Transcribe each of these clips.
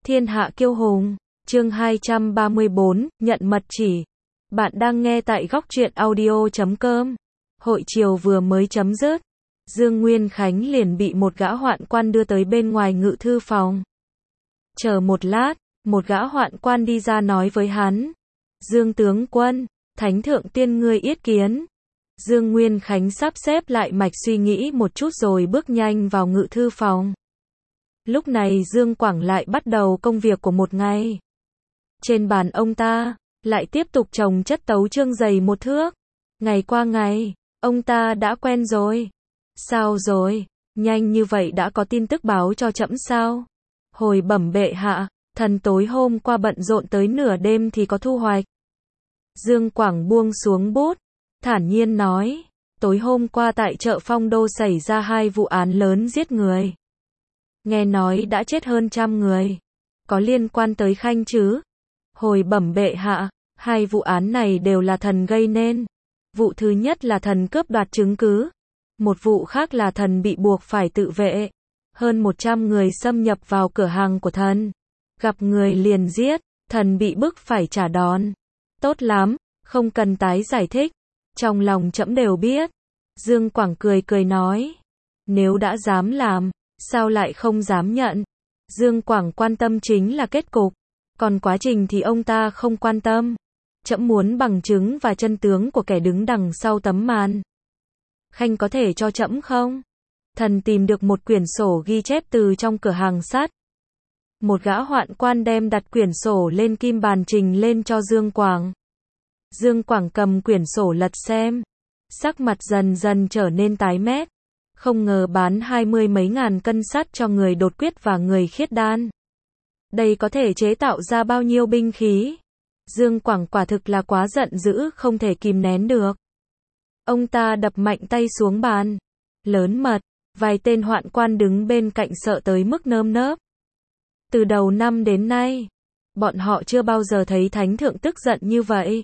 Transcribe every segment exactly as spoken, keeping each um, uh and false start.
Thiên hạ kiêu hùng, chương hai trăm ba mươi bốn, nhận mật chỉ. Bạn đang nghe tại góc truyện audio chấm com. Hội chiều vừa mới chấm dứt, Dương Nguyên Khánh liền bị một gã hoạn quan đưa tới bên ngoài ngự thư phòng. Chờ một lát, một gã hoạn quan đi ra nói với hắn. Dương tướng quân, Thánh thượng tiên ngươi yết kiến. Dương Nguyên Khánh sắp xếp lại mạch suy nghĩ một chút rồi bước nhanh vào ngự thư phòng. Lúc này Dương Quảng lại bắt đầu công việc của một ngày. Trên bàn ông ta, lại tiếp tục chồng chất tấu chương dày một thước. Ngày qua ngày, ông ta đã quen rồi. Sao rồi, nhanh như vậy đã có tin tức báo cho trẫm sao? Hồi bẩm bệ hạ, thần tối hôm qua bận rộn tới nửa đêm thì có thu hoạch. Dương Quảng buông xuống bút, thản nhiên nói, tối hôm qua tại chợ Phong Đô xảy ra hai vụ án lớn giết người. Nghe nói đã chết hơn trăm người. Có liên quan tới Khanh chứ? Hồi bẩm bệ hạ, hai vụ án này đều là thần gây nên. Vụ thứ nhất là thần cướp đoạt chứng cứ. Một vụ khác là thần bị buộc phải tự vệ. Hơn một trăm người xâm nhập vào cửa hàng của thần. Gặp người liền giết, thần bị bức phải trả đòn. Tốt lắm, không cần tái giải thích. Trong lòng trẫm đều biết. Dương Quảng cười cười nói. Nếu đã dám làm, sao lại không dám nhận? Dương Quảng quan tâm chính là kết cục. Còn quá trình thì ông ta không quan tâm. Trẫm muốn bằng chứng và chân tướng của kẻ đứng đằng sau tấm màn. Khanh có thể cho trẫm không? Thần tìm được một quyển sổ ghi chép từ trong cửa hàng sắt. Một gã hoạn quan đem đặt quyển sổ lên kim bàn trình lên cho Dương Quảng. Dương Quảng cầm quyển sổ lật xem. Sắc mặt dần dần trở nên tái mét. Không ngờ bán hai mươi mấy ngàn cân sắt cho người đột quyết và người khiết đan. Đây có thể chế tạo ra bao nhiêu binh khí? Dương Quảng quả thực là quá giận dữ không thể kìm nén được. Ông ta đập mạnh tay xuống bàn. Lớn mật, vài tên hoạn quan đứng bên cạnh sợ tới mức nơm nớp. Từ đầu năm đến nay, bọn họ chưa bao giờ thấy Thánh thượng tức giận như vậy.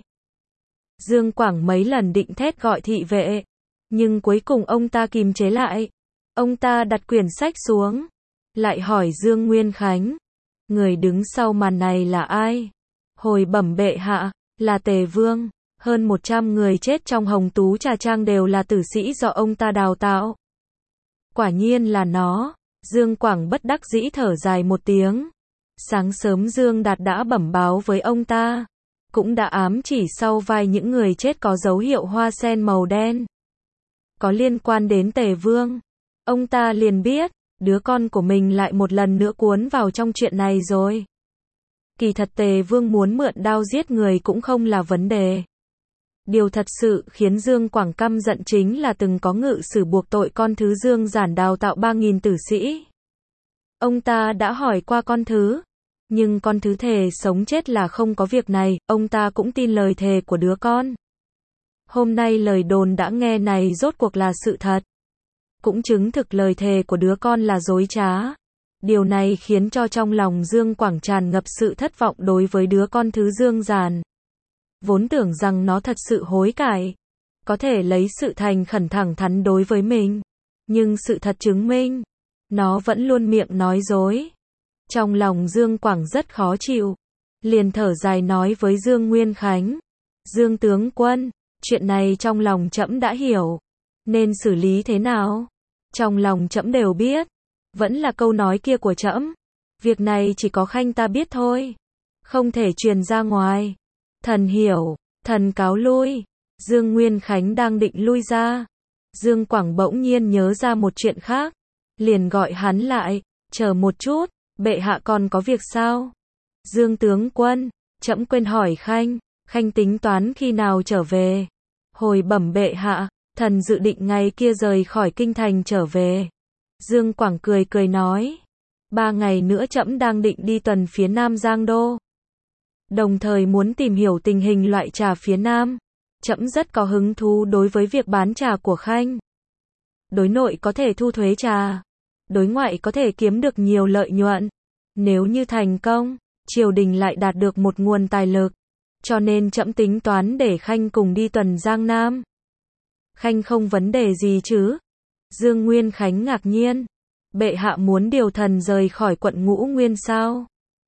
Dương Quảng mấy lần định thét gọi thị vệ. Nhưng cuối cùng ông ta kìm chế lại. Ông ta đặt quyển sách xuống. Lại hỏi Dương Nguyên Khánh. Người đứng sau màn này là ai? Hồi bẩm bệ hạ, là Tề Vương. Hơn một trăm người chết trong Hồng Tú Trà Trang đều là tử sĩ do ông ta đào tạo. Quả nhiên là nó. Dương Quảng bất đắc dĩ thở dài một tiếng. Sáng sớm Dương Đạt đã bẩm báo với ông ta. Cũng đã ám chỉ sau vai những người chết có dấu hiệu hoa sen màu đen. Có liên quan đến Tề Vương. Ông ta liền biết, đứa con của mình lại một lần nữa cuốn vào trong chuyện này rồi. Kỳ thật Tề Vương muốn mượn đao giết người cũng không là vấn đề. Điều thật sự khiến Dương Quảng căm giận chính là từng có ngự sử buộc tội con thứ Dương Giản đào tạo ba nghìn tử sĩ. Ông ta đã hỏi qua con thứ, nhưng con thứ thề sống chết là không có việc này, ông ta cũng tin lời thề của đứa con. Hôm nay lời đồn đã nghe này rốt cuộc là sự thật. Cũng chứng thực lời thề của đứa con là dối trá. Điều này khiến cho trong lòng Dương Quảng tràn ngập sự thất vọng đối với đứa con thứ Dương Giản. Vốn tưởng rằng nó thật sự hối cải. Có thể lấy sự thành khẩn thẳng thắn đối với mình. Nhưng sự thật chứng minh, nó vẫn luôn miệng nói dối. Trong lòng Dương Quảng rất khó chịu. Liền thở dài nói với Dương Nguyên Khánh. Dương tướng quân, chuyện này trong lòng trẫm đã hiểu. Nên xử lý thế nào? Trong lòng trẫm đều biết. Vẫn là câu nói kia của trẫm. Việc này chỉ có Khanh ta biết thôi. Không thể truyền ra ngoài. Thần hiểu, thần cáo lui. Dương Nguyên Khánh đang định lui ra. Dương Quảng bỗng nhiên nhớ ra một chuyện khác. Liền gọi hắn lại. Chờ một chút, bệ hạ còn có việc sao? Dương tướng quân, trẫm quên hỏi Khanh. Khanh tính toán khi nào trở về? Hồi bẩm bệ hạ, thần dự định ngày kia rời khỏi kinh thành trở về. Dương Quảng cười cười nói. Ba ngày nữa trẫm đang định đi tuần phía Nam Giang Đô. Đồng thời muốn tìm hiểu tình hình loại trà phía Nam. Trẫm rất có hứng thú đối với việc bán trà của Khanh. Đối nội có thể thu thuế trà. Đối ngoại có thể kiếm được nhiều lợi nhuận. Nếu như thành công, triều đình lại đạt được một nguồn tài lực. Cho nên trẫm tính toán để Khanh cùng đi tuần Giang Nam. Khanh không vấn đề gì chứ? Dương Nguyên Khánh ngạc nhiên. Bệ hạ muốn điều thần rời khỏi quận Ngũ Nguyên sao?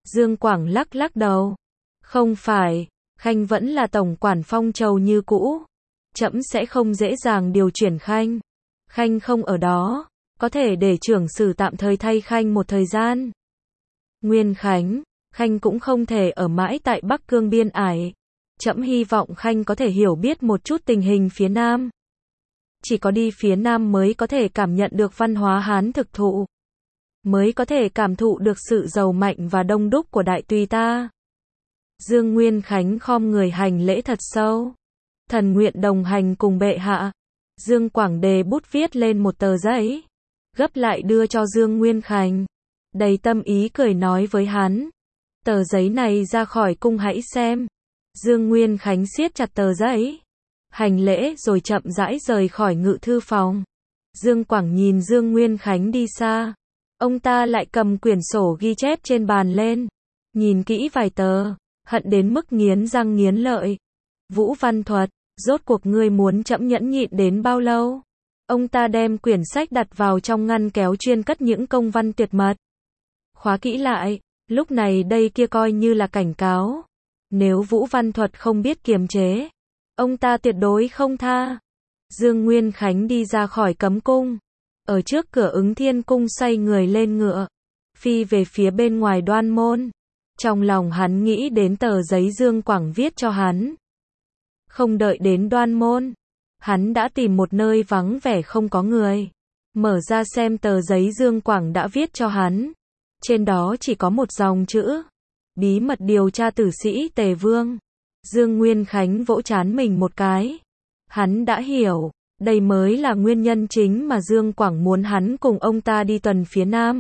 Dương Quảng lắc lắc đầu. Không phải, Khanh vẫn là tổng quản Phong Châu như cũ. Trẫm sẽ không dễ dàng điều chuyển Khanh. Khanh không ở đó, có thể để trưởng sử tạm thời thay Khanh một thời gian. Nguyên Khánh, Khanh cũng không thể ở mãi tại Bắc Cương biên ải. Trẫm hy vọng Khanh có thể hiểu biết một chút tình hình phía Nam. Chỉ có đi phía Nam mới có thể cảm nhận được văn hóa Hán thực thụ. Mới có thể cảm thụ được sự giàu mạnh và đông đúc của đại tùy ta. Dương Nguyên Khánh khom người hành lễ thật sâu. Thần nguyện đồng hành cùng bệ hạ. Dương Quảng đề bút viết lên một tờ giấy. Gấp lại đưa cho Dương Nguyên Khánh. Đầy tâm ý cười nói với hắn. Tờ giấy này ra khỏi cung hãy xem. Dương Nguyên Khánh siết chặt tờ giấy. Hành lễ rồi chậm rãi rời khỏi ngự thư phòng. Dương Quảng nhìn Dương Nguyên Khánh đi xa. Ông ta lại cầm quyển sổ ghi chép trên bàn lên. Nhìn kỹ vài tờ. Hận đến mức nghiến răng nghiến lợi. Vũ Văn Thuật, rốt cuộc ngươi muốn trẫm nhẫn nhịn đến bao lâu? Ông ta đem quyển sách đặt vào trong ngăn kéo chuyên cất những công văn tuyệt mật. Khóa kỹ lại, lúc này đây kia coi như là cảnh cáo. Nếu Vũ Văn Thuật không biết kiềm chế, ông ta tuyệt đối không tha. Dương Nguyên Khánh đi ra khỏi cấm cung. Ở trước cửa Ứng Thiên cung xoay người lên ngựa. Phi về phía bên ngoài Đoan môn. Trong lòng hắn nghĩ đến tờ giấy Dương Quảng viết cho hắn. Không đợi đến Đoan môn. Hắn đã tìm một nơi vắng vẻ không có người. Mở ra xem tờ giấy Dương Quảng đã viết cho hắn. Trên đó chỉ có một dòng chữ. Bí mật điều tra tử sĩ Tề Vương. Dương Nguyên Khánh vỗ trán mình một cái. Hắn đã hiểu. Đây mới là nguyên nhân chính mà Dương Quảng muốn hắn cùng ông ta đi tuần phía Nam.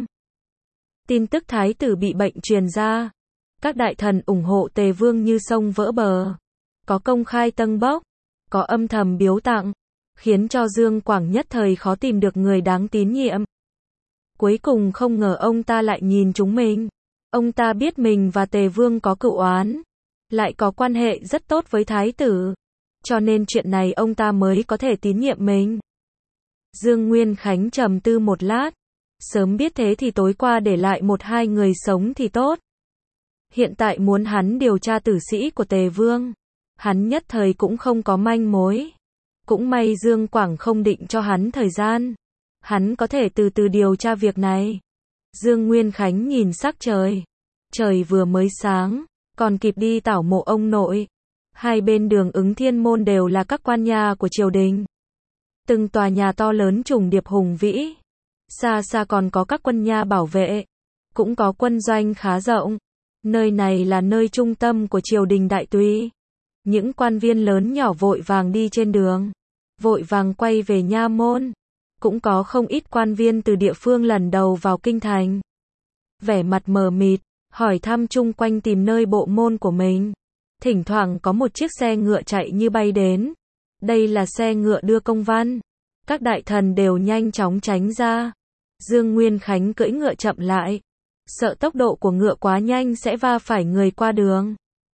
Tin tức thái tử bị bệnh truyền ra. Các đại thần ủng hộ Tề Vương như sông vỡ bờ. Có công khai tâng bốc. Có âm thầm biếu tặng. Khiến cho Dương Quảng nhất thời khó tìm được người đáng tín nhiệm. Cuối cùng không ngờ ông ta lại nhìn chúng mình. Ông ta biết mình và Tề Vương có cựu oán. Lại có quan hệ rất tốt với thái tử. Cho nên chuyện này ông ta mới có thể tín nhiệm mình. Dương Nguyên Khánh trầm tư một lát. Sớm biết thế thì tối qua để lại một hai người sống thì tốt. Hiện tại muốn hắn điều tra tử sĩ của Tề Vương. Hắn nhất thời cũng không có manh mối. Cũng may Dương Quảng không định cho hắn thời gian. Hắn có thể từ từ điều tra việc này. Dương Nguyên Khánh nhìn sắc trời. Trời vừa mới sáng, còn kịp đi tảo mộ ông nội. Hai bên đường Ứng Thiên môn đều là các quan nhà của triều đình. Từng tòa nhà to lớn trùng điệp hùng vĩ. Xa xa còn có các quân nha bảo vệ. Cũng có quân doanh khá rộng. Nơi này là nơi trung tâm của triều đình đại tùy. Những quan viên lớn nhỏ vội vàng đi trên đường. Vội vàng quay về nha môn. Cũng có không ít quan viên từ địa phương lần đầu vào kinh thành. Vẻ mặt mờ mịt, hỏi thăm chung quanh tìm nơi bộ môn của mình. Thỉnh thoảng có một chiếc xe ngựa chạy như bay đến. Đây là xe ngựa đưa công văn. Các đại thần đều nhanh chóng tránh ra. Dương Nguyên Khánh cưỡi ngựa chậm lại. Sợ tốc độ của ngựa quá nhanh sẽ va phải người qua đường.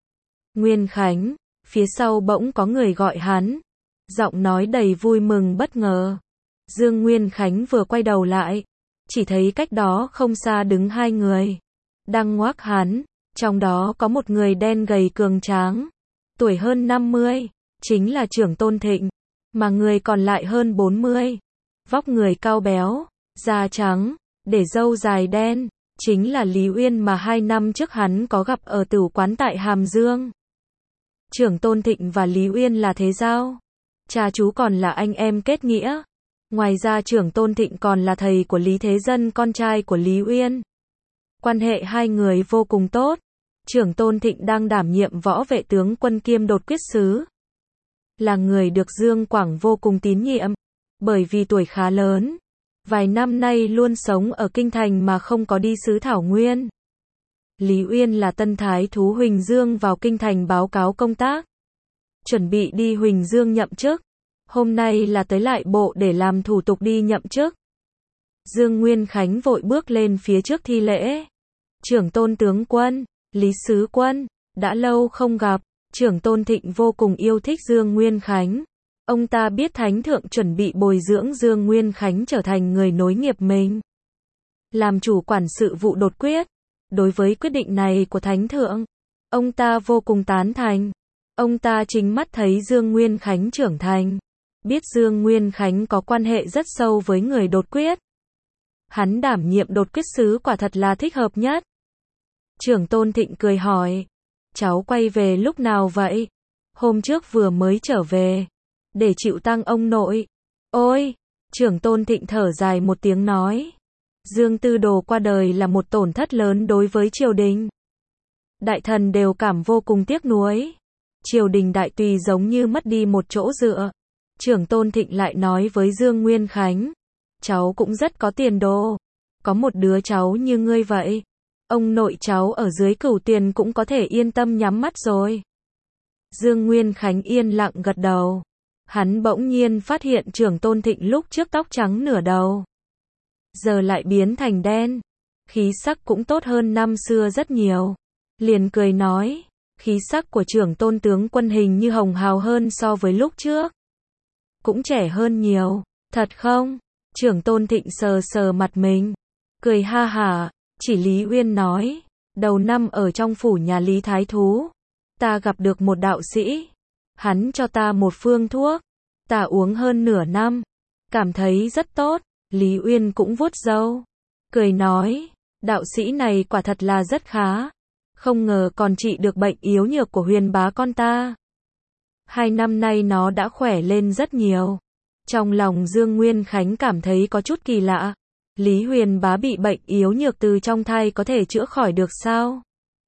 Nguyên Khánh, phía sau bỗng có người gọi hắn. Giọng nói đầy vui mừng bất ngờ. Dương Nguyên Khánh vừa quay đầu lại. Chỉ thấy cách đó không xa đứng hai người. Đang ngoác hắn. Trong đó có một người đen gầy cường tráng. Tuổi hơn năm mươi. Chính là Trưởng Tôn Thịnh. Mà người còn lại hơn bốn mươi. Vóc người cao béo. Da trắng. Để râu dài đen. Chính là Lý Uyên mà hai năm trước hắn có gặp ở tửu quán tại Hàm Dương. Trưởng Tôn Thịnh và Lý Uyên là thế giao. Cha chú còn là anh em kết nghĩa. Ngoài ra Trưởng Tôn Thịnh còn là thầy của Lý Thế Dân, con trai của Lý Uyên. Quan hệ hai người vô cùng tốt. Trưởng Tôn Thịnh đang đảm nhiệm võ vệ tướng quân kiêm đột quyết sứ. Là người được Dương Quảng vô cùng tín nhiệm. Bởi vì tuổi khá lớn. Vài năm nay luôn sống ở kinh thành mà không có đi xứ Thảo Nguyên. Lý Uyên là tân thái thú Huỳnh Dương vào kinh thành báo cáo công tác. Chuẩn bị đi Huỳnh Dương nhậm chức. Hôm nay là tới lại bộ để làm thủ tục đi nhậm chức. Dương Nguyên Khánh vội bước lên phía trước thi lễ. Trưởng Tôn tướng quân, Lý sứ quân, đã lâu không gặp. Trưởng Tôn Thịnh vô cùng yêu thích Dương Nguyên Khánh. Ông ta biết Thánh Thượng chuẩn bị bồi dưỡng Dương Nguyên Khánh trở thành người nối nghiệp mình. Làm chủ quản sự vụ đột quyết. Đối với quyết định này của Thánh Thượng, ông ta vô cùng tán thành. Ông ta chính mắt thấy Dương Nguyên Khánh trưởng thành. Biết Dương Nguyên Khánh có quan hệ rất sâu với người đột quyết. Hắn đảm nhiệm đột quyết sứ quả thật là thích hợp nhất. Trưởng Tôn Thịnh cười hỏi. Cháu quay về lúc nào vậy? Hôm trước vừa mới trở về. Để chịu tang ông nội. Ôi! Trưởng Tôn Thịnh thở dài một tiếng nói. Dương Tư Đồ qua đời là một tổn thất lớn đối với triều đình. Đại thần đều cảm vô cùng tiếc nuối. Triều đình đại tùy giống như mất đi một chỗ dựa. Trưởng Tôn Thịnh lại nói với Dương Nguyên Khánh. Cháu cũng rất có tiền đồ. Có một đứa cháu như ngươi vậy. Ông nội cháu ở dưới Cửu Tiền cũng có thể yên tâm nhắm mắt rồi. Dương Nguyên Khánh yên lặng gật đầu. Hắn bỗng nhiên phát hiện Trưởng Tôn Thịnh lúc trước tóc trắng nửa đầu. Giờ lại biến thành đen. Khí sắc cũng tốt hơn năm xưa rất nhiều. Liền cười nói. Khí sắc của Trưởng Tôn tướng quân hình như hồng hào hơn so với lúc trước. Cũng trẻ hơn nhiều. Thật không? Trưởng Tôn Thịnh sờ sờ mặt mình. Cười ha hả. Chỉ Lý Uyên nói. Đầu năm ở trong phủ nhà Lý Thái Thú. Ta gặp được một đạo sĩ. Hắn cho ta một phương thuốc. Ta uống hơn nửa năm. Cảm thấy rất tốt. Lý Uyên cũng vuốt râu. Cười nói. Đạo sĩ này quả thật là rất khá. Không ngờ còn trị được bệnh yếu nhược của Huyền bá con ta. Hai năm nay nó đã khỏe lên rất nhiều. Trong lòng Dương Nguyên Khánh cảm thấy có chút kỳ lạ. Lý Huyền bá bị bệnh yếu nhược từ trong thai có thể chữa khỏi được sao?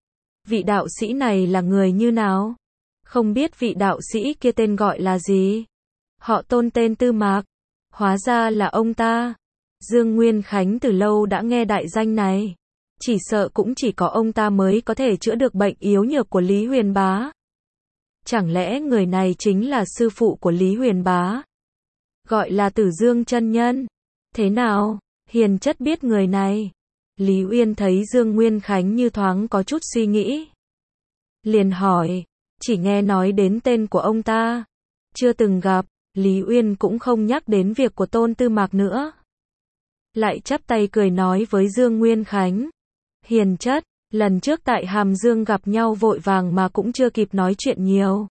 Vị đạo sĩ này là người như nào? Không biết vị đạo sĩ kia tên gọi là gì? Họ Tôn tên Tư Mạc. Hóa ra là ông ta. Dương Nguyên Khánh từ lâu đã nghe đại danh này. Chỉ sợ cũng chỉ có ông ta mới có thể chữa được bệnh yếu nhược của Lý Huyền bá. Chẳng lẽ người này chính là sư phụ của Lý Huyền bá? Gọi là Tử Dương chân nhân. Thế nào? Hiền chất biết người này. Lý Uyên thấy Dương Nguyên Khánh như thoáng có chút suy nghĩ. Liền hỏi. Chỉ nghe nói đến tên của ông ta. Chưa từng gặp. Lý Uyên cũng không nhắc đến việc của Tôn Tư Mạc nữa. Lại chắp tay cười nói với Dương Nguyên Khánh. Hiền chất, lần trước tại Hàm Dương gặp nhau vội vàng mà cũng chưa kịp nói chuyện nhiều.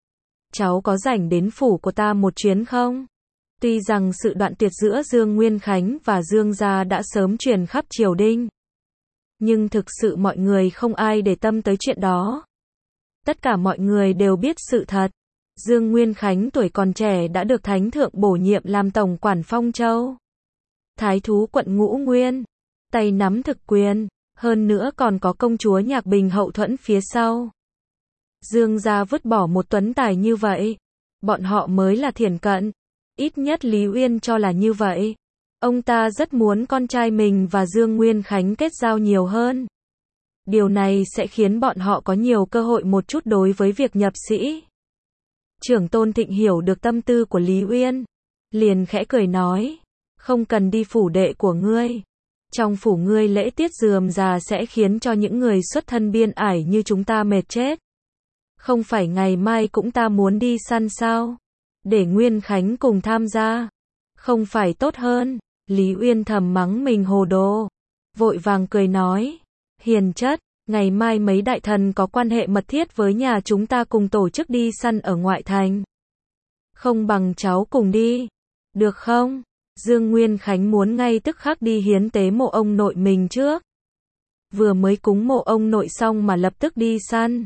Cháu có rảnh đến phủ của ta một chuyến không? Tuy rằng sự đoạn tuyệt giữa Dương Nguyên Khánh và Dương gia đã sớm truyền khắp triều đình. Nhưng thực sự mọi người không ai để tâm tới chuyện đó. Tất cả mọi người đều biết sự thật. Dương Nguyên Khánh tuổi còn trẻ đã được Thánh Thượng bổ nhiệm làm tổng quản Phong Châu. Thái thú quận Ngũ Nguyên. Tay nắm thực quyền. Hơn nữa còn có công chúa Nhạc Bình hậu thuẫn phía sau. Dương gia vứt bỏ một tuấn tài như vậy. Bọn họ mới là thiển cận. Ít nhất Lý Uyên cho là như vậy. Ông ta rất muốn con trai mình và Dương Nguyên Khánh kết giao nhiều hơn. Điều này sẽ khiến bọn họ có nhiều cơ hội một chút đối với việc nhập sĩ. Trưởng Tôn Thịnh hiểu được tâm tư của Lý Uyên. Liền khẽ cười nói. Không cần đi phủ đệ của ngươi. Trong phủ ngươi lễ tiết rườm rà sẽ khiến cho những người xuất thân biên ải như chúng ta mệt chết. Không phải ngày mai cũng ta muốn đi săn sao? Để Nguyên Khánh cùng tham gia. Không phải tốt hơn. Lý Uyên thầm mắng mình hồ đồ. Vội vàng cười nói. Hiền chất, ngày mai mấy đại thần có quan hệ mật thiết với nhà chúng ta cùng tổ chức đi săn ở ngoại thành. Không bằng cháu cùng đi. Được không? Dương Nguyên Khánh muốn ngay tức khắc đi hiến tế mộ ông nội mình trước. Vừa mới cúng mộ ông nội xong mà lập tức đi săn.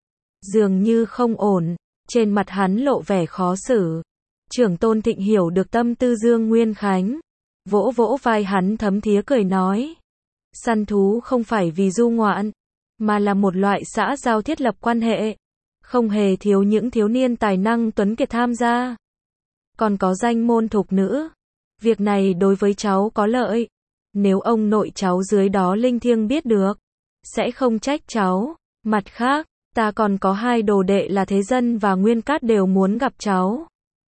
Dường như không ổn. Trên mặt hắn lộ vẻ khó xử. Trưởng Tôn Thịnh hiểu được tâm tư Dương Nguyên Khánh. Vỗ vỗ vai hắn thấm thía cười nói. Săn thú không phải vì du ngoạn, mà là một loại xã giao thiết lập quan hệ. Không hề thiếu những thiếu niên tài năng tuấn kiệt tham gia. Còn có danh môn thục nữ. Việc này đối với cháu có lợi. Nếu ông nội cháu dưới đó linh thiêng biết được, sẽ không trách cháu. Mặt khác, ta còn có hai đồ đệ là Thế Dân và Nguyên Cát đều muốn gặp cháu.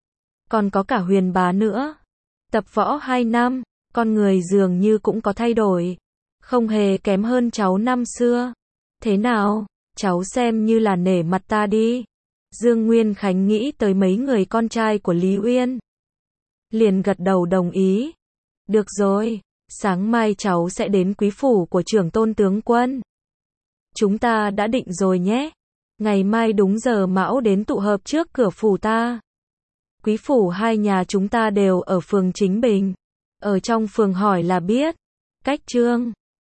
Còn có cả Huyền bá nữa. Tập võ hai năm, con người dường như cũng có thay đổi. Không hề kém hơn cháu năm xưa. Thế nào, cháu xem như là nể mặt ta đi. Dương Nguyên Khánh nghĩ tới mấy người con trai của Lý Uyên. Liền gật đầu đồng ý. Được rồi, Sáng mai cháu sẽ đến quý phủ của trưởng tôn tướng quân. Chúng ta đã định rồi nhé. Ngày mai đúng giờ mão đến tụ hợp trước cửa phủ ta. Quý phủ hai nhà chúng ta đều ở phường Chính Bình. Ở trong phường hỏi là biết. Cách Trương